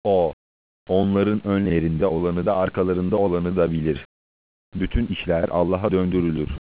O, onların önlerinde olanı da arkalarında olanı da bilir. Bütün işler Allah'a döndürülür.